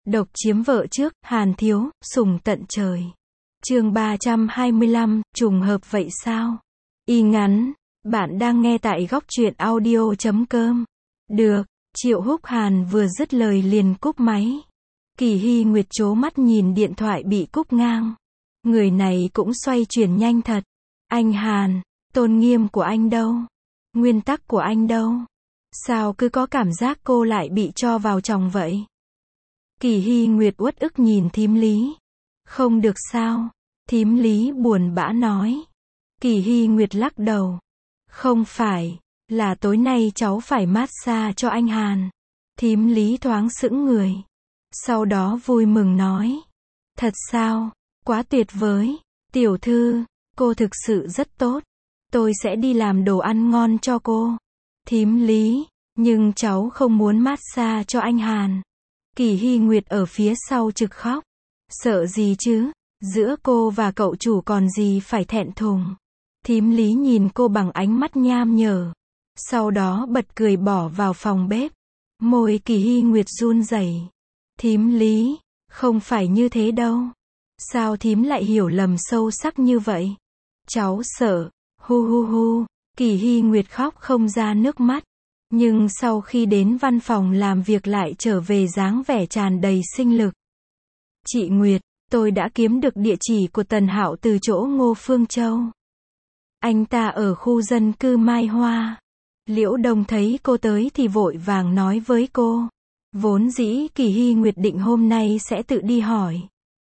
Độc chiếm vợ trước, Hàn thiếu, sủng tận trời. Chương 325, trùng hợp vậy sao? Y ngắn, bạn đang nghe tại góc truyện audio.com. Được, Triệu Húc Hàn vừa dứt lời liền cúp máy. Kỳ Hy Nguyệt trố mắt nhìn điện thoại bị cúp ngang. Người này cũng xoay chuyển nhanh thật. Anh Hàn, tôn nghiêm của anh đâu? Nguyên tắc của anh đâu? Sao cứ có cảm giác cô lại bị cho vào chồng vậy? Kỳ Hy Nguyệt uất ức nhìn thím Lý. Không được sao? Thím Lý buồn bã nói. Kỳ Hy Nguyệt lắc đầu. Không phải, là tối nay cháu phải massage cho anh Hàn. Thím Lý thoáng sững người. Sau đó vui mừng nói. Thật sao? Quá tuyệt vời. Tiểu thư, cô thực sự rất tốt. Tôi sẽ đi làm đồ ăn ngon cho cô. Thím Lý, nhưng cháu không muốn massage cho anh Hàn. Kỳ Hy Nguyệt ở phía sau trực khóc. Sợ gì chứ? Giữa cô và cậu chủ còn gì phải thẹn thùng. Thím Lý nhìn cô bằng ánh mắt nham nhở. Sau đó bật cười bỏ vào phòng bếp. Môi Kỳ Hy Nguyệt run rẩy. Thím Lý, không phải như thế đâu. Sao thím lại hiểu lầm sâu sắc như vậy? Cháu sợ. Hu hu hu. Kỳ Hy Nguyệt khóc không ra nước mắt. Nhưng sau khi đến văn phòng làm việc lại trở về dáng vẻ tràn đầy sinh lực. Chị Nguyệt, tôi đã kiếm được địa chỉ của Tần Hạo từ chỗ Ngô Phương Châu. Anh ta ở khu dân cư Mai Hoa. Liễu Đông thấy cô tới thì vội vàng nói với cô. Vốn dĩ Kỳ Hy Nguyệt định hôm nay sẽ tự đi hỏi.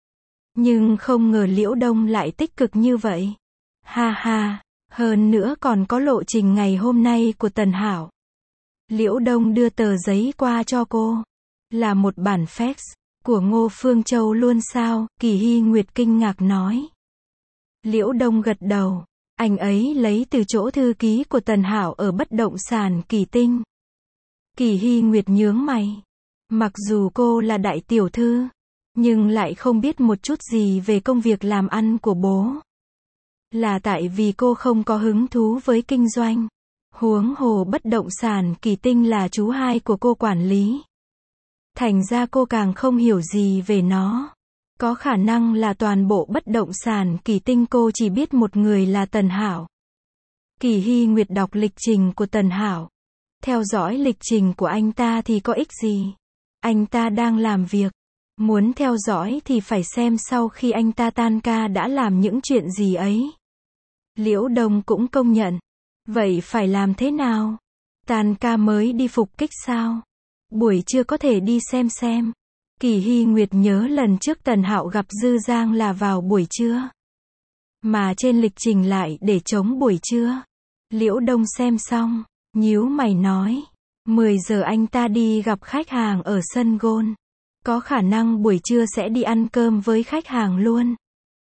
Nhưng không ngờ Liễu Đông lại tích cực như vậy. Ha ha, hơn nữa còn có lộ trình ngày hôm nay của Tần Hạo. Liễu Đông đưa tờ giấy qua cho cô. Là một bản fax của Ngô Phương Châu luôn sao? Kỳ Hy Nguyệt kinh ngạc nói. Liễu Đông gật đầu. Anh ấy lấy từ chỗ thư ký của Tần Hạo ở bất động sản Kỳ Tinh. Kỳ Hy Nguyệt nhướng mày. Mặc dù cô là đại tiểu thư, nhưng lại không biết một chút gì về công việc làm ăn của bố. Là tại vì cô không có hứng thú với kinh doanh. Huống hồ bất động sản Kỳ Tinh là chú hai của cô quản lý. Thành ra cô càng không hiểu gì về nó. Có khả năng là toàn bộ bất động sản Kỳ Tinh cô chỉ biết một người là Tần Hạo. Kỳ Hy Nguyệt đọc lịch trình của Tần Hạo. Theo dõi lịch trình của anh ta thì có ích gì? Anh ta đang làm việc. Muốn theo dõi thì phải xem sau khi anh ta tan ca đã làm những chuyện gì ấy. Liễu Đông cũng công nhận. Vậy phải làm thế nào? Tan ca mới đi phục kích sao? Buổi trưa có thể đi xem. Kỳ Hy Nguyệt nhớ lần trước Tần Hạo gặp Dư Giang là vào buổi trưa. Mà trên lịch trình lại để chống buổi trưa. Liễu Đông xem xong, nhíu mày nói. 10 giờ anh ta đi gặp khách hàng ở sân golf. Có khả năng buổi trưa sẽ đi ăn cơm với khách hàng luôn.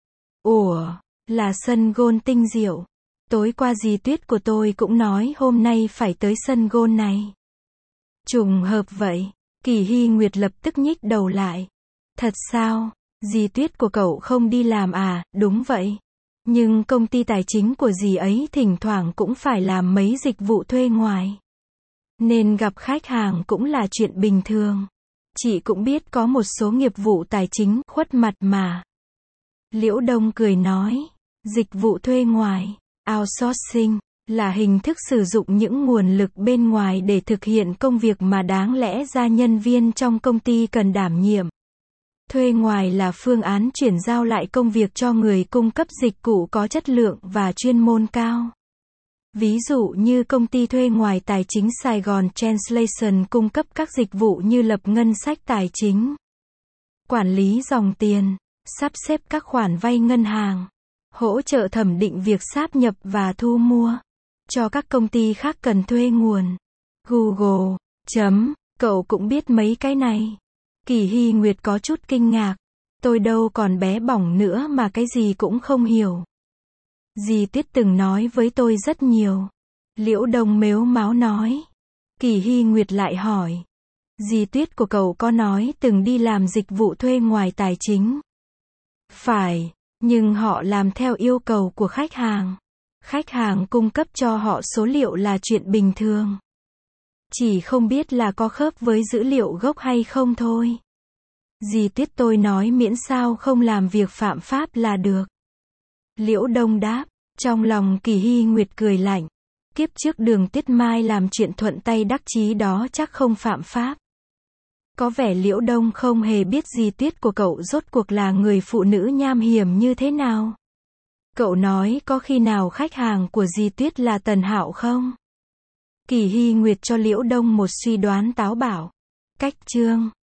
Ủa, là sân golf Tinh Diệu. Tối qua dì Tuyết của tôi cũng nói hôm nay phải tới sân golf này. Trùng hợp vậy. Kỳ Hy Nguyệt lập tức nhích đầu lại. Thật sao? Dì Tuyết của cậu không đi làm à? Đúng vậy. Nhưng công ty tài chính của dì ấy thỉnh thoảng cũng phải làm mấy dịch vụ thuê ngoài. Nên gặp khách hàng cũng là chuyện bình thường. Chị cũng biết có một số nghiệp vụ tài chính khuất mặt mà. Liễu Đông cười nói. Dịch vụ thuê ngoài, outsourcing, là hình thức sử dụng những nguồn lực bên ngoài để thực hiện công việc mà đáng lẽ ra nhân viên trong công ty cần đảm nhiệm. Thuê ngoài là phương án chuyển giao lại công việc cho người cung cấp dịch vụ có chất lượng và chuyên môn cao. Ví dụ như công ty thuê ngoài tài chính Sài Gòn Translation cung cấp các dịch vụ như lập ngân sách tài chính, quản lý dòng tiền, sắp xếp các khoản vay ngân hàng, hỗ trợ thẩm định việc sáp nhập và thu mua. Cho các công ty khác cần thuê nguồn. Google. Cậu cũng biết mấy cái này. Kỳ Hy Nguyệt có chút kinh ngạc. Tôi đâu còn bé bỏng nữa mà cái gì cũng không hiểu. Dì Tuyết từng nói với tôi rất nhiều. Liễu Đông mếu máo nói. Kỳ Hy Nguyệt lại hỏi. Dì Tuyết của cậu có nói từng đi làm dịch vụ thuê ngoài tài chính. Phải, nhưng họ làm theo yêu cầu của khách hàng. Khách hàng cung cấp cho họ số liệu là chuyện bình thường. Chỉ không biết là có khớp với dữ liệu gốc hay không thôi. Dì Tuyết tôi nói miễn sao không làm việc phạm pháp là được. Liễu Đông đáp. Trong lòng Kỳ Hy Nguyệt cười lạnh. Kiếp trước Đường Tuyết Mai làm chuyện thuận tay đắc chí đó chắc không phạm pháp. Có vẻ Liễu Đông không hề biết Di Tuyết của cậu rốt cuộc là người phụ nữ nham hiểm như thế nào. Cậu nói có khi nào khách hàng của Di Tuyết là Tần Hạo không? Kỳ Hy Nguyệt cho Liễu Đông một suy đoán táo bạo. Cách chương